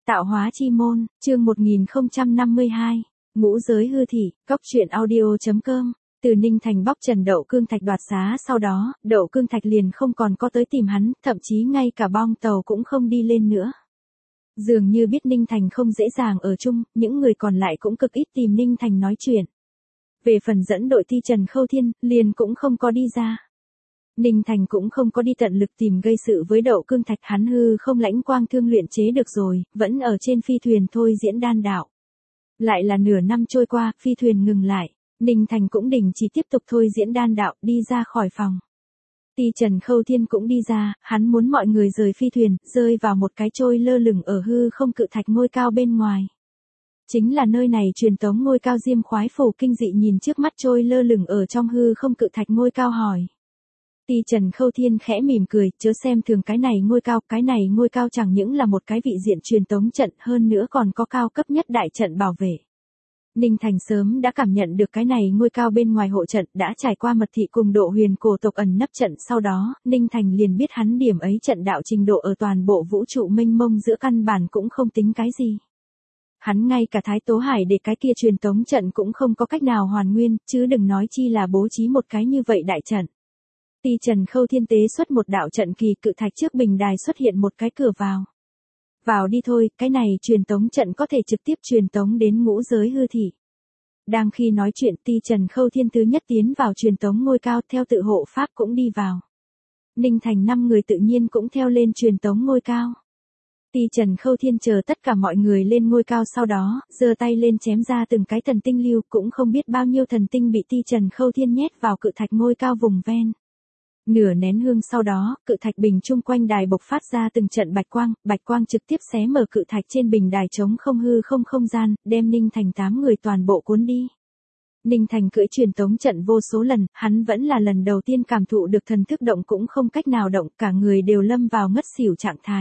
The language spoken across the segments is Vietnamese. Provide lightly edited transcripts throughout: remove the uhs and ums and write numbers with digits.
Tạo hóa chi môn, chương 1052, ngũ giới hư thị, cóc truyện audio.com. Từ Ninh Thành bóc trần Đậu Cương Thạch đoạt xá sau đó, Đậu Cương Thạch liền không còn có tới tìm hắn, thậm chí ngay cả bong tàu cũng không đi lên nữa. Dường như biết Ninh Thành không dễ dàng ở chung, những người còn lại cũng cực ít tìm Ninh Thành nói chuyện. Về phần dẫn đội thi Trần Khâu Thiên, liền cũng không có đi ra. Ninh Thành cũng không có đi tận lực tìm gây sự với Đậu Cương Thạch, hắn hư không lãnh quang thương luyện chế được rồi, vẫn ở trên phi thuyền thôi diễn đan đạo. Lại là nửa năm trôi qua, phi thuyền ngừng lại, Ninh Thành cũng đình chỉ tiếp tục thôi diễn đan đạo, đi ra khỏi phòng. Ti Trần Khâu Thiên cũng đi ra, hắn muốn mọi người rời phi thuyền, rơi vào một cái trôi lơ lửng ở hư không cự thạch ngôi cao bên ngoài. Chính là nơi này truyền tống ngôi cao Diêm Khoái Phủ kinh dị nhìn trước mắt trôi lơ lửng ở trong hư không cự thạch ngôi cao hỏi. Ti Trần Khâu Thiên khẽ mỉm cười, chớ xem thường cái này ngôi cao chẳng những là một cái vị diện truyền tống trận, hơn nữa còn có cao cấp nhất đại trận bảo vệ. Ninh Thành sớm đã cảm nhận được cái này ngôi cao bên ngoài hộ trận, đã trải qua mật thị cùng Độ Huyền cổ tộc ẩn nấp trận, sau đó, Ninh Thành liền biết hắn điểm ấy trận đạo trình độ ở toàn bộ vũ trụ mênh mông giữa căn bản cũng không tính cái gì. Hắn ngay cả Thái Tố Hải để cái kia truyền tống trận cũng không có cách nào hoàn nguyên, chứ đừng nói chi là bố trí một cái như vậy đại trận. Ti Trần Khâu Thiên tế xuất một đạo trận kỳ, cự thạch trước bình đài xuất hiện một cái cửa vào. Vào đi thôi, cái này truyền tống trận có thể trực tiếp truyền tống đến ngũ giới hư thị. Đang khi nói chuyện, Ti Trần Khâu Thiên thứ nhất tiến vào truyền tống ngôi cao, theo tự hộ pháp cũng đi vào. Ninh Thành 5 người tự nhiên cũng theo lên truyền tống ngôi cao. Ti Trần Khâu Thiên chờ tất cả mọi người lên ngôi cao, sau đó, giơ tay lên chém ra từng cái thần tinh lưu, cũng không biết bao nhiêu thần tinh bị Ti Trần Khâu Thiên nhét vào cự thạch ngôi cao vùng ven. Nửa nén hương sau đó, cự thạch bình chung quanh đài bộc phát ra từng trận bạch quang trực tiếp xé mở cự thạch trên bình đài trống không hư không gian, đem Ninh Thành 8 người toàn bộ cuốn đi. Ninh Thành cưỡi truyền tống trận vô số lần, hắn vẫn là lần đầu tiên cảm thụ được thần thức động cũng không cách nào động, cả người đều lâm vào ngất xỉu trạng thái.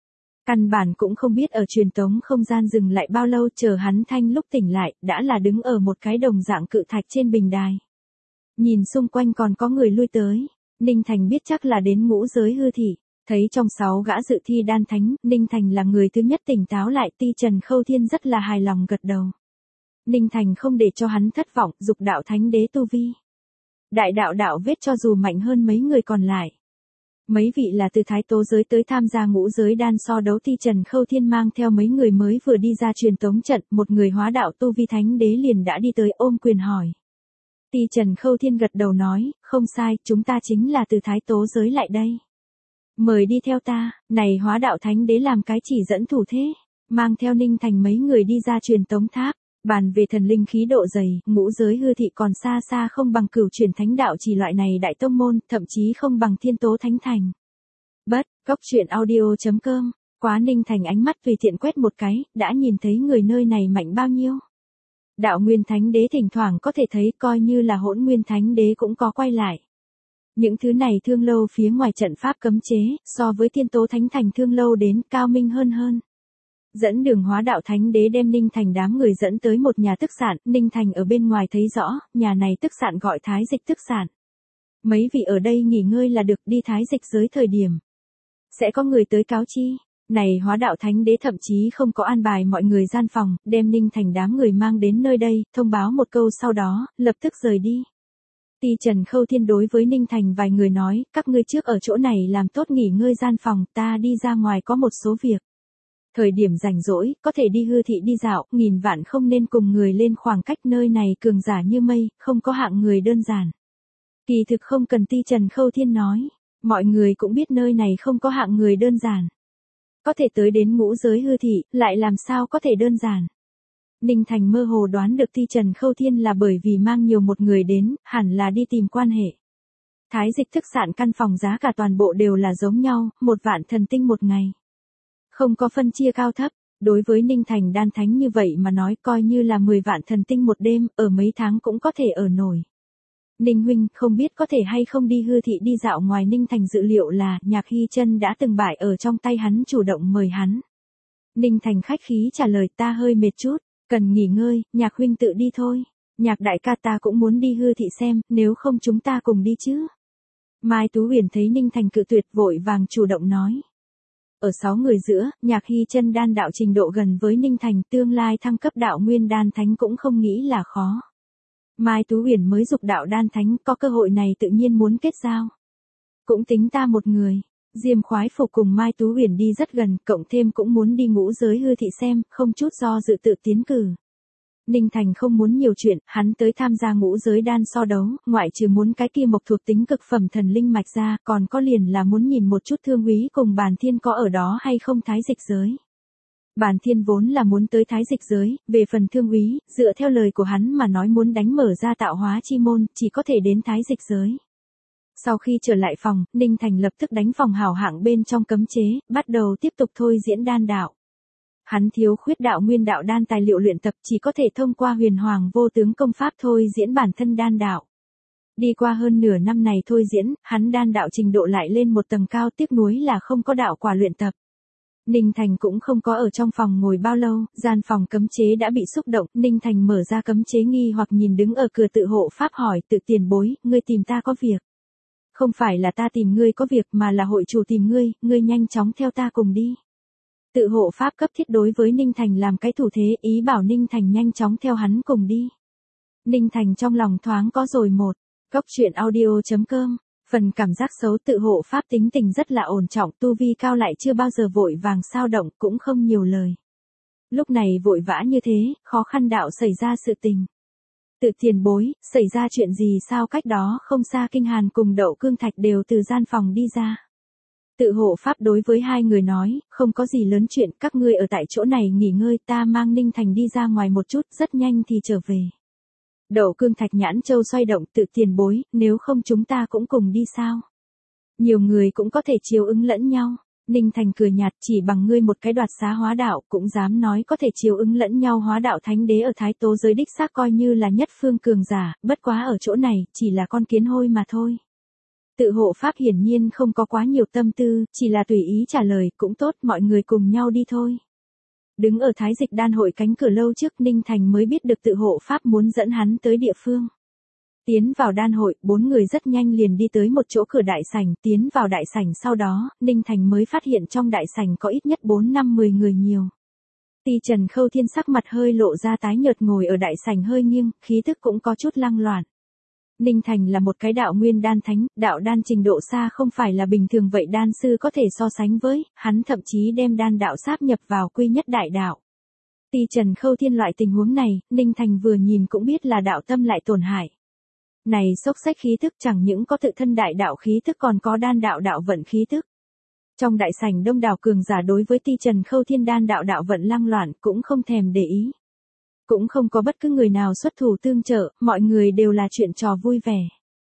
Căn bản cũng không biết ở truyền tống không gian dừng lại bao lâu, chờ hắn thanh lúc tỉnh lại, đã là đứng ở một cái đồng dạng cự thạch trên bình đài. Nhìn xung quanh còn có người lui tới. Ninh Thành biết chắc là đến ngũ giới hư thị, thấy trong 6 gã dự thi đan thánh, Ninh Thành là người thứ nhất tỉnh táo lại, Ti Trần Khâu Thiên rất là hài lòng gật đầu. Ninh Thành không để cho hắn thất vọng, dục đạo thánh đế tu vi. Đại đạo vết cho dù mạnh hơn mấy người còn lại. Mấy vị là từ Thái Tố giới tới tham gia ngũ giới đan so đấu, Ti Trần Khâu Thiên mang theo mấy người mới vừa đi ra truyền tống trận, một người hóa đạo tu vi thánh đế liền đã đi tới ôm quyền hỏi. Ti Trần Khâu Thiên gật đầu nói, không sai, chúng ta chính là từ Thái Tố giới lại đây. Mời đi theo ta, này hóa đạo thánh đế làm cái chỉ dẫn thủ thế, mang theo Ninh Thành mấy người đi ra truyền tống tháp, bàn về thần linh khí độ dày, ngũ giới hư thị còn xa xa không bằng Cửu Truyền Thánh Đạo chỉ loại này đại tông môn, thậm chí không bằng Thiên Tố Thánh Thành. Cóc truyện audio.com, quá Ninh Thành ánh mắt tùy tiện quét một cái, đã nhìn thấy người nơi này mạnh bao nhiêu. Đạo Nguyên Thánh Đế thỉnh thoảng có thể thấy, coi như là Hỗn Nguyên Thánh Đế cũng có quay lại. Những thứ này thương lâu phía ngoài trận pháp cấm chế, so với Thiên Tố Thánh Thành thương lâu đến cao minh hơn. Dẫn đường hóa đạo thánh đế đem Ninh Thành đám người dẫn tới một nhà tức sạn, Ninh Thành ở bên ngoài thấy rõ, nhà này tức sạn gọi Thái Dịch tức sạn. Mấy vị ở đây nghỉ ngơi là được, đi Thái Dịch giới thời điểm. Sẽ có người tới cáo chi. Này hóa đạo thánh đế thậm chí không có an bài mọi người gian phòng, đem Ninh Thành đám người mang đến nơi đây, thông báo một câu sau đó, lập tức rời đi. Ti Trần Khâu Thiên đối với Ninh Thành vài người nói, các ngươi trước ở chỗ này làm tốt nghỉ ngơi gian phòng, ta đi ra ngoài có một số việc. Thời điểm rảnh rỗi, có thể đi hư thị đi dạo, nghìn vạn không nên cùng người lên khoảng cách, nơi này cường giả như mây, không có hạng người đơn giản. Kỳ thực không cần Ti Trần Khâu Thiên nói, mọi người cũng biết nơi này không có hạng người đơn giản. Có thể tới đến ngũ giới hư thị, lại làm sao có thể đơn giản. Ninh Thành mơ hồ đoán được Ti Trần Khâu Thiên là bởi vì mang nhiều một người đến, hẳn là đi tìm quan hệ. Thái Dịch thức sạn căn phòng giá cả toàn bộ đều là giống nhau, 1 vạn thần tinh một ngày. Không có phân chia cao thấp, đối với Ninh Thành đan thánh như vậy mà nói, coi như là 10 vạn thần tinh một đêm, ở mấy tháng cũng có thể ở nổi. Ninh huynh, không biết có thể hay không đi hư thị đi dạo ngoài. Ninh Thành dự liệu là Nhạc Hy Chân đã từng bại ở trong tay hắn, chủ động mời hắn. Ninh Thành khách khí trả lời, ta hơi mệt chút, cần nghỉ ngơi, Nhạc huynh tự đi thôi. Nhạc đại ca, ta cũng muốn đi hư thị xem, nếu không chúng ta cùng đi chứ. Mai Tú Huyền thấy Ninh Thành cự tuyệt, vội vàng chủ động nói. Ở 6 người giữa, Nhạc Hy Chân đan đạo trình độ gần với Ninh Thành, tương lai thăng cấp đạo nguyên đan thánh cũng không nghĩ là khó. Mai Tú Huyền mới dục đạo đan thánh, có cơ hội này tự nhiên muốn kết giao. Cũng tính ta một người. Diêm Khoái Phục cùng Mai Tú Huyền đi rất gần, cộng thêm cũng muốn đi ngũ giới hư thị xem, không chút do dự tự tiến cử. Ninh Thành không muốn nhiều chuyện, hắn tới tham gia ngũ giới đan so đấu, ngoại trừ muốn cái kia mộc thuộc tính cực phẩm thần linh mạch ra, còn có liền là muốn nhìn một chút Thương Úy cùng Bàn Thiên có ở đó hay không Thái Dịch giới. Bàn Thiên vốn là muốn tới Thái Dịch giới, về phần Thương Úy, dựa theo lời của hắn mà nói muốn đánh mở ra tạo hóa chi môn, chỉ có thể đến Thái Dịch giới. Sau khi trở lại phòng, Ninh Thành lập tức đánh phòng hảo hạng bên trong cấm chế, bắt đầu tiếp tục thôi diễn đan đạo. Hắn thiếu khuyết đạo nguyên đạo đan tài liệu luyện tập, chỉ có thể thông qua huyền hoàng vô tướng công pháp thôi diễn bản thân đan đạo. Đi qua hơn nửa năm này thôi diễn, hắn đan đạo trình độ lại lên một tầng cao, tiếc nuối là không có đạo quả luyện tập. Ninh Thành cũng không có ở trong phòng ngồi bao lâu, gian phòng cấm chế đã bị xúc động, Ninh Thành mở ra cấm chế nghi hoặc nhìn đứng ở cửa tự hộ pháp hỏi, Tự tiền bối, ngươi tìm ta có việc. Không phải là ta tìm ngươi có việc mà là hội chủ tìm ngươi nhanh chóng theo ta cùng đi. Tự hộ pháp cấp thiết đối với Ninh Thành làm cái thủ thế, ý bảo Ninh Thành nhanh chóng theo hắn cùng đi. Ninh Thành trong lòng thoáng có rồi một. Góc truyện audio.com. Phần cảm giác xấu tự hộ pháp tính tình rất là ổn trọng, tu vi cao lại chưa bao giờ vội vàng sao động, cũng không nhiều lời. Lúc này vội vã như thế, khó khăn đạo xảy ra sự tình. Tự tiền bối, xảy ra chuyện gì sao? Cách đó không xa Kinh Hàn cùng Đậu Cương Thạch đều từ gian phòng đi ra. Tự hộ pháp đối với hai người nói, không có gì lớn chuyện, các ngươi ở tại chỗ này nghỉ ngơi, ta mang Ninh Thành đi ra ngoài một chút, rất nhanh thì trở về. Đậu Cương Thạch nhãn châu xoay động, Tự tiền bối, nếu không chúng ta cũng cùng đi sao? Nhiều người cũng có thể chiếu ứng lẫn nhau. Ninh Thành cười nhạt, chỉ bằng ngươi một cái đoạt xá hóa đạo, cũng dám nói có thể chiếu ứng lẫn nhau. Hóa đạo thánh đế ở Thái Tố giới đích xác coi như là nhất phương cường giả, bất quá ở chỗ này, chỉ là con kiến hôi mà thôi. Tự hộ pháp hiển nhiên không có quá nhiều tâm tư, chỉ là tùy ý trả lời, cũng tốt, mọi người cùng nhau đi thôi. Đứng ở Thái Dịch đan hội cánh cửa lâu trước, Ninh Thành mới biết được tự hộ pháp muốn dẫn hắn tới địa phương. Tiến vào đan hội, 4 người rất nhanh liền đi tới một chỗ cửa đại sảnh, tiến vào đại sảnh sau đó, Ninh Thành mới phát hiện trong đại sảnh có ít nhất 4-5-10 người nhiều. Ti Trần Khâu Thiên sắc mặt hơi lộ ra tái nhợt, ngồi ở đại sảnh hơi nghiêng, khí thức cũng có chút lăng loạn. Ninh Thành là một cái đạo nguyên đan thánh, đạo đan trình độ xa không phải là bình thường vậy đan sư có thể so sánh với, hắn thậm chí đem đan đạo sáp nhập vào quy nhất đại đạo. Ti Trần Khâu Thiên loại tình huống này, Ninh Thành vừa nhìn cũng biết là đạo tâm lại tổn hại. Này xốc xách khí thức chẳng những có tự thân đại đạo khí thức còn có đan đạo đạo vận khí thức. Trong đại sảnh đông đảo cường giả đối với Ti Trần Khâu Thiên đan đạo đạo vận lăng loạn cũng không thèm để ý. Cũng không có bất cứ người nào xuất thủ tương trợ, mọi người đều là chuyện trò vui vẻ.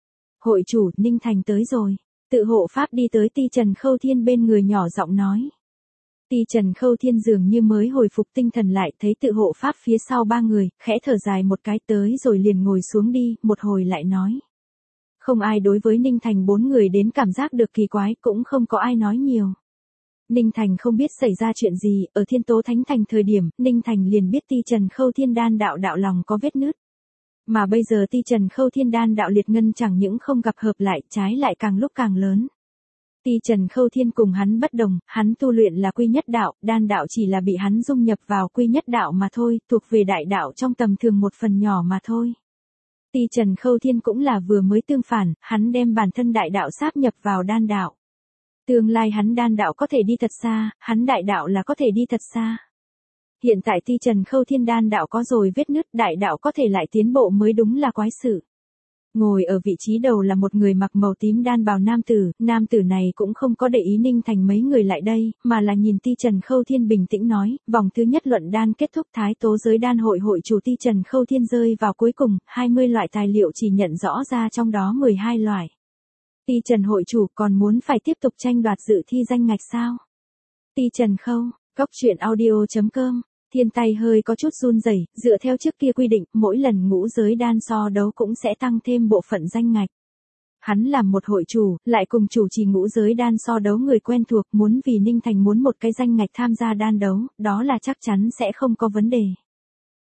Hội chủ, Ninh Thành tới rồi. Tự hộ pháp đi tới Ti Trần Khâu Thiên bên người nhỏ giọng nói. Ti Trần Khâu Thiên dường như mới hồi phục tinh thần lại, thấy tự hộ pháp phía sau 3 người, khẽ thở dài một cái, tới rồi liền ngồi xuống đi, một hồi lại nói. Không ai đối với Ninh Thành 4 người đến cảm giác được kỳ quái, cũng không có ai nói nhiều. Ninh Thành không biết xảy ra chuyện gì, ở Thiên Tố Thánh Thành thời điểm, Ninh Thành liền biết Ti Trần Khâu Thiên đan đạo đạo lòng có vết nứt. Mà bây giờ Ti Trần Khâu Thiên đan đạo liệt ngân chẳng những không gặp hợp lại, trái lại càng lúc càng lớn. Ti Trần Khâu Thiên cùng hắn bất đồng, hắn tu luyện là quy nhất đạo, đan đạo chỉ là bị hắn dung nhập vào quy nhất đạo mà thôi, thuộc về đại đạo trong tầm thường một phần nhỏ mà thôi. Ti Trần Khâu Thiên cũng là vừa mới tương phản, hắn đem bản thân đại đạo sáp nhập vào đan đạo. Tương lai hắn đan đạo có thể đi thật xa, hắn đại đạo là có thể đi thật xa. Hiện tại Ti Trần Khâu Thiên đan đạo có rồi vết nứt, đại đạo có thể lại tiến bộ mới đúng là quái sự. Ngồi ở vị trí đầu là một người mặc màu tím đan bào nam tử này cũng không có để ý Ninh Thành mấy người lại đây, mà là nhìn Ti Trần Khâu Thiên bình tĩnh nói, vòng thứ nhất luận đan kết thúc, Thái Tố giới đan hội hội chủ Ti Trần Khâu Thiên rơi vào cuối cùng, 20 loại tài liệu chỉ nhận rõ ra trong đó 12 loại. Ti Trần hội chủ còn muốn phải tiếp tục tranh đoạt dự thi danh ngạch sao? Ti Trần Khâu, góc truyện audio.com. Thiên tay hơi có chút run rẩy, dựa theo trước kia quy định, mỗi lần ngũ giới đan so đấu cũng sẽ tăng thêm bộ phận danh ngạch. Hắn làm một hội chủ, lại cùng chủ trì ngũ giới đan so đấu người quen thuộc, muốn vì Ninh Thành muốn một cái danh ngạch tham gia đan đấu, đó là chắc chắn sẽ không có vấn đề.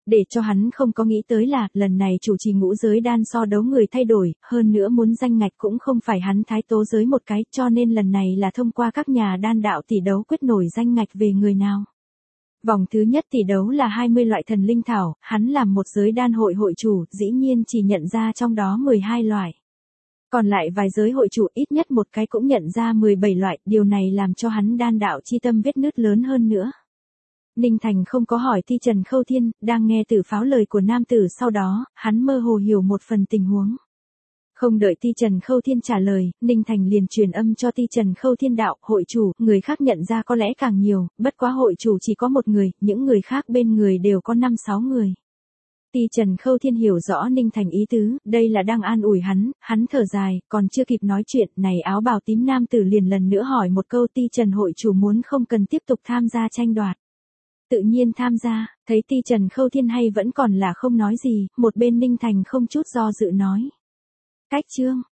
Để cho hắn không có nghĩ tới là, lần này chủ trì ngũ giới đan so đấu người thay đổi, hơn nữa muốn danh ngạch cũng không phải hắn thái tố giới một cái, cho nên lần này là thông qua các nhà đan đạo tỷ đấu quyết nổi danh ngạch về người nào. Vòng thứ nhất tỷ đấu là 20 loại thần linh thảo, hắn làm một giới đan hội hội chủ, dĩ nhiên chỉ nhận ra trong đó 12 loại. Còn lại vài giới hội chủ ít nhất một cái cũng nhận ra 17 loại, điều này làm cho hắn đan đạo chi tâm vết nứt lớn hơn nữa. Ninh Thành không có hỏi Ti Trần Khâu Thiên, đang nghe Tử Pháo lời của nam tử sau đó, hắn mơ hồ hiểu một phần tình huống. Không đợi Ti Trần Khâu Thiên trả lời, Ninh Thành liền truyền âm cho Ti Trần Khâu Thiên đạo, hội chủ, người khác nhận ra có lẽ càng nhiều, bất quá hội chủ chỉ có một người, những người khác bên người đều có 5-6 người. Ti Trần Khâu Thiên hiểu rõ Ninh Thành ý tứ, đây là đang an ủi hắn thở dài, còn chưa kịp nói chuyện, này áo bào tím nam tử liền lần nữa hỏi một câu Ti Trần hội chủ muốn không cần tiếp tục tham gia tranh đoạt. Tự nhiên tham gia, thấy Ti Trần Khâu Thiên hay vẫn còn là không nói gì, một bên Ninh Thành không chút do dự nói. Cách chương.